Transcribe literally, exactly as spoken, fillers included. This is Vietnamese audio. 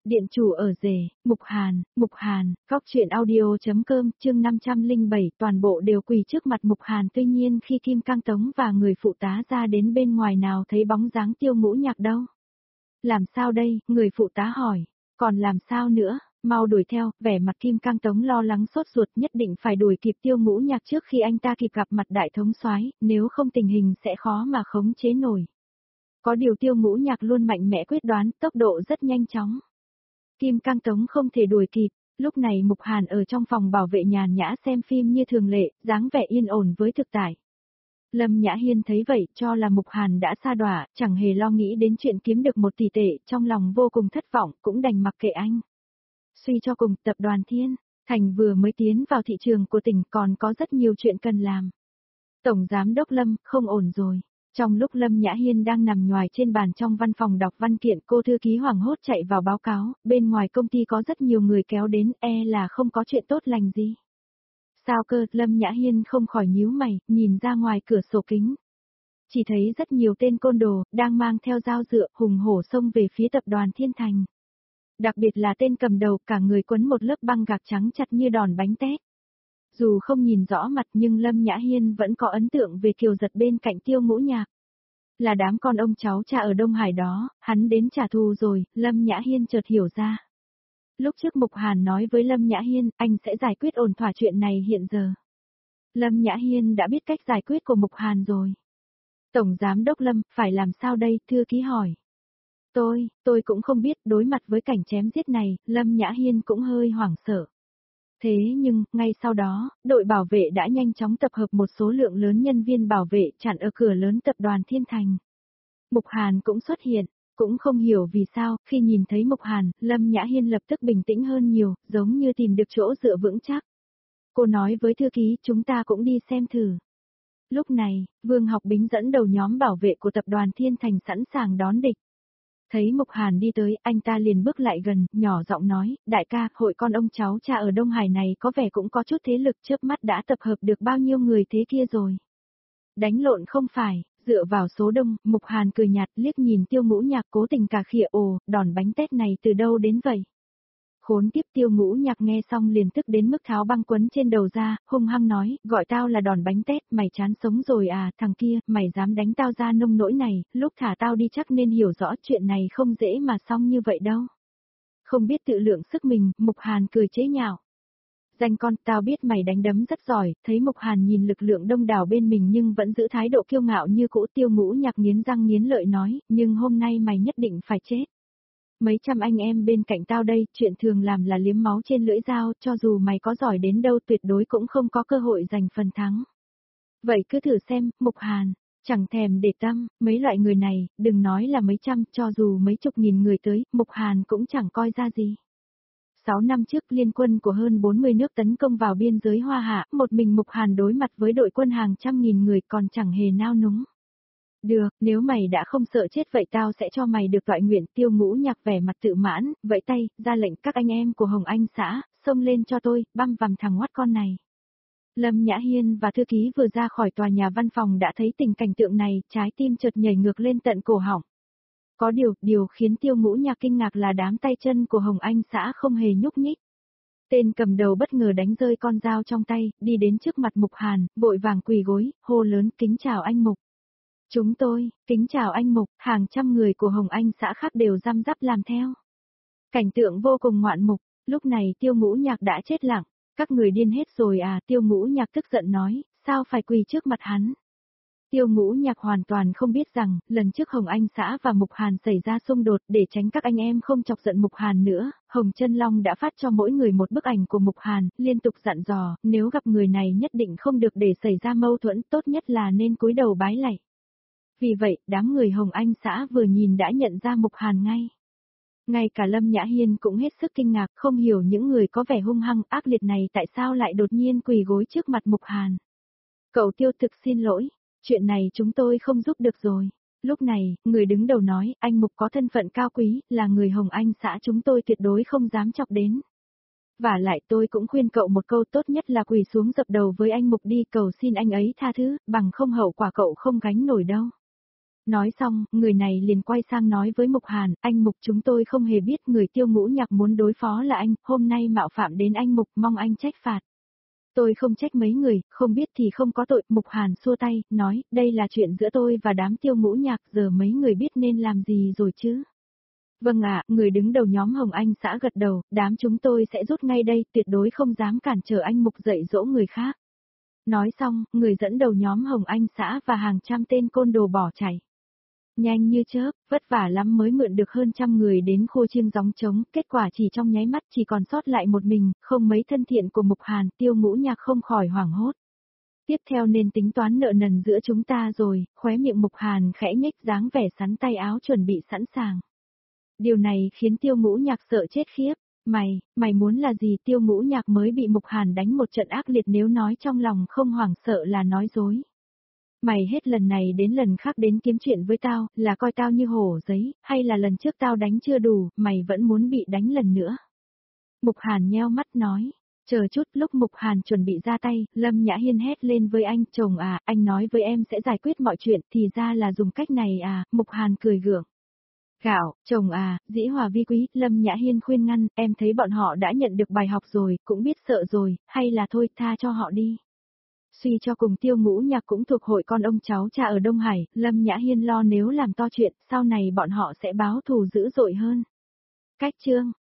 Điện chủ ở rể, Mục Hàn, Mục Hàn, góc truyện audio.com, chương năm trăm lẻ bảy, toàn bộ đều quỳ trước mặt Mục Hàn. Tuy nhiên khi Kim Cang Tống và người phụ tá ra đến bên ngoài nào thấy bóng dáng Tiêu Ngũ Nhạc đâu. Làm sao đây, người phụ tá hỏi, còn làm sao nữa, mau đuổi theo. Vẻ mặt Kim Cang Tống lo lắng sốt ruột, nhất định phải đuổi kịp Tiêu Ngũ Nhạc trước khi anh ta kịp gặp mặt đại thống soái, nếu không tình hình sẽ khó mà khống chế nổi. Có điều Tiêu Ngũ Nhạc luôn mạnh mẽ quyết đoán, tốc độ rất nhanh chóng. Kim Cang Tống không thể đuổi kịp, lúc này Mục Hàn ở trong phòng bảo vệ nhàn nhã xem phim như thường lệ, dáng vẻ yên ổn với thực tại. Lâm Nhã Hiên thấy vậy cho là Mục Hàn đã sa đọa, chẳng hề lo nghĩ đến chuyện kiếm được một tỷ tệ, trong lòng vô cùng thất vọng, cũng đành mặc kệ anh. Suy cho cùng, tập đoàn Thiên Thành vừa mới tiến vào thị trường của tỉnh, còn có rất nhiều chuyện cần làm. Tổng Giám đốc Lâm, không ổn rồi. Trong lúc Lâm Nhã Hiên đang nằm nhoài trên bàn trong văn phòng đọc văn kiện, cô thư ký hoảng hốt chạy vào báo cáo, bên ngoài công ty có rất nhiều người kéo đến, e là không có chuyện tốt lành gì. Sao cơ? Lâm Nhã Hiên không khỏi nhíu mày, nhìn ra ngoài cửa sổ kính. Chỉ thấy rất nhiều tên côn đồ, đang mang theo dao dựa, hùng hổ xông về phía tập đoàn Thiên Thành. Đặc biệt là tên cầm đầu, cả người quấn một lớp băng gạc trắng chặt như đòn bánh tét. Dù không nhìn rõ mặt nhưng Lâm Nhã Hiên vẫn có ấn tượng về Kiều Giật bên cạnh Tiêu Ngũ Nhạc. Là đám con ông cháu cha ở Đông Hải đó, hắn đến trả thù rồi. Lâm Nhã Hiên chợt hiểu ra. Lúc trước Mục Hàn nói với Lâm Nhã Hiên, anh sẽ giải quyết ổn thỏa chuyện này hiện giờ. Lâm Nhã Hiên đã biết cách giải quyết của Mục Hàn rồi. Tổng Giám đốc Lâm, phải làm sao đây? Thư ký hỏi. Tôi, tôi cũng không biết, đối mặt với cảnh chém giết này, Lâm Nhã Hiên cũng hơi hoảng sợ. Thế nhưng, ngay sau đó, đội bảo vệ đã nhanh chóng tập hợp một số lượng lớn nhân viên bảo vệ chặn ở cửa lớn tập đoàn Thiên Thành. Mục Hàn cũng xuất hiện, cũng không hiểu vì sao, khi nhìn thấy Mục Hàn, Lâm Nhã Hiên lập tức bình tĩnh hơn nhiều, giống như tìm được chỗ dựa vững chắc. Cô nói với thư ký, chúng ta cũng đi xem thử. Lúc này, Vương Học Bính dẫn đầu nhóm bảo vệ của tập đoàn Thiên Thành sẵn sàng đón địch. Thấy Mục Hàn đi tới, anh ta liền bước lại gần, nhỏ giọng nói, đại ca, hội con ông cháu cha ở Đông Hải này có vẻ cũng có chút thế lực, chớp mắt đã tập hợp được bao nhiêu người thế kia rồi. Đánh lộn không phải, dựa vào số đông. Mục Hàn cười nhạt, liếc nhìn Tiêu Ngũ Nhạc cố tình cà khịa, ồ, đòn bánh tét này từ đâu đến vậy? Khốn kiếp. Tiêu Ngũ Nhạc nghe xong liền tức đến mức tháo băng quấn trên đầu ra, hung hăng nói, gọi tao là đòn bánh tét, mày chán sống rồi à? Thằng kia, mày dám đánh tao ra nông nỗi này, lúc thả tao đi chắc nên hiểu rõ chuyện này không dễ mà xong như vậy đâu. Không biết tự lượng sức mình. Mục Hàn cười chế nhạo. Danh con, tao biết mày đánh đấm rất giỏi. Thấy Mục Hàn nhìn lực lượng đông đảo bên mình nhưng vẫn giữ thái độ kiêu ngạo như cũ, Tiêu Ngũ Nhạc nghiến răng nghiến lợi nói, nhưng hôm nay mày nhất định phải chết. Mấy trăm anh em bên cạnh tao đây, chuyện thường làm là liếm máu trên lưỡi dao, cho dù mày có giỏi đến đâu tuyệt đối cũng không có cơ hội giành phần thắng. Vậy cứ thử xem. Mục Hàn chẳng thèm để tâm, mấy loại người này, đừng nói là mấy trăm, cho dù mấy chục nghìn người tới, Mục Hàn cũng chẳng coi ra gì. Sáu năm trước, liên quân của hơn bốn mươi nước tấn công vào biên giới Hoa Hạ, một mình Mục Hàn đối mặt với đội quân hàng trăm nghìn người còn chẳng hề nao núng. Được, nếu mày đã không sợ chết vậy tao sẽ cho mày được toại nguyện. Tiêu Ngũ Nhạc vẻ mặt tự mãn, vẫy tay, ra lệnh các anh em của Hồng Anh xã, xông lên cho tôi, băm vằm thằng ngoắt con này. Lâm Nhã Hiên và thư ký vừa ra khỏi tòa nhà văn phòng đã thấy tình cảnh tượng này, trái tim chợt nhảy ngược lên tận cổ họng. Có điều, điều khiến Tiêu Ngũ Nhạc kinh ngạc là đám tay chân của Hồng Anh xã không hề nhúc nhích. Tên cầm đầu bất ngờ đánh rơi con dao trong tay, đi đến trước mặt Mục Hàn, vội vàng quỳ gối, hô lớn, kính chào anh Mục. Chúng tôi, kính chào anh Mục. Hàng trăm người của Hồng Anh xã khác đều răm rắp làm theo. Cảnh tượng vô cùng ngoạn mục. Lúc này Tiêu Ngũ Nhạc đã chết lặng. Các người điên hết rồi à? Tiêu Ngũ Nhạc tức giận nói, sao phải quỳ trước mặt hắn? Tiêu Ngũ Nhạc hoàn toàn không biết rằng, lần trước Hồng Anh xã và Mục Hàn xảy ra xung đột, để tránh các anh em không chọc giận Mục Hàn nữa, Hồng Chân Long đã phát cho mỗi người một bức ảnh của Mục Hàn, liên tục dặn dò, nếu gặp người này nhất định không được để xảy ra mâu thuẫn, tốt nhất là nên cúi đầu bái lạy. Vì vậy, đám người Hồng Anh xã vừa nhìn đã nhận ra Mục Hàn ngay. Ngay cả Lâm Nhã Hiên cũng hết sức kinh ngạc, không hiểu những người có vẻ hung hăng, ác liệt này tại sao lại đột nhiên quỳ gối trước mặt Mục Hàn. Cậu Tiêu, thực xin lỗi, chuyện này chúng tôi không giúp được rồi. Lúc này, người đứng đầu nói, anh Mục có thân phận cao quý, là người Hồng Anh xã chúng tôi tuyệt đối không dám chọc đến. Vả lại tôi cũng khuyên cậu một câu, tốt nhất là quỳ xuống dập đầu với anh Mục đi, cầu xin anh ấy tha thứ, bằng không hậu quả cậu không gánh nổi đâu. Nói xong, người này liền quay sang nói với Mục Hàn, anh Mục chúng tôi không hề biết người Tiêu Ngũ Nhạc muốn đối phó là anh, hôm nay mạo phạm đến anh Mục, mong anh trách phạt. Tôi không trách mấy người, không biết thì không có tội, Mục Hàn xua tay, nói, đây là chuyện giữa tôi và đám Tiêu Ngũ Nhạc, giờ mấy người biết nên làm gì rồi chứ. Vâng ạ, người đứng đầu nhóm Hồng Anh xã gật đầu, đám chúng tôi sẽ rút ngay đây, tuyệt đối không dám cản trở anh Mục dạy dỗ người khác. Nói xong, người dẫn đầu nhóm Hồng Anh xã và hàng trăm tên côn đồ bỏ chạy. Nhanh như chớp, vất vả lắm mới mượn được hơn trăm người đến khô chiêng gióng trống, kết quả chỉ trong nháy mắt chỉ còn sót lại một mình, không mấy thân thiện của Mục Hàn, Tiêu Ngũ Nhạc không khỏi hoảng hốt. Tiếp theo nên tính toán nợ nần giữa chúng ta rồi, khóe miệng Mục Hàn khẽ nhếch dáng vẻ sắn tay áo chuẩn bị sẵn sàng. Điều này khiến Tiêu Ngũ Nhạc sợ chết khiếp. Mày, mày muốn là gì? Tiêu Ngũ Nhạc mới bị Mục Hàn đánh một trận ác liệt, nếu nói trong lòng không hoảng sợ là nói dối. Mày hết lần này đến lần khác đến kiếm chuyện với tao, là coi tao như hổ giấy, hay là lần trước tao đánh chưa đủ, mày vẫn muốn bị đánh lần nữa? Mục Hàn nheo mắt nói. Chờ chút, lúc Mục Hàn chuẩn bị ra tay, Lâm Nhã Hiên hét lên với anh, chồng à, anh nói với em sẽ giải quyết mọi chuyện, thì ra là dùng cách này à, Mục Hàn cười gượng. Gạo, chồng à, dĩ hòa vi quý, Lâm Nhã Hiên khuyên ngăn, em thấy bọn họ đã nhận được bài học rồi, cũng biết sợ rồi, hay là thôi, tha cho họ đi. Suy cho cùng Tiêu Ngũ Nhạc cũng thuộc hội con ông cháu cha ở Đông Hải, Lâm Nhã Hiên lo nếu làm to chuyện, sau này bọn họ sẽ báo thù dữ dội hơn. Cách chương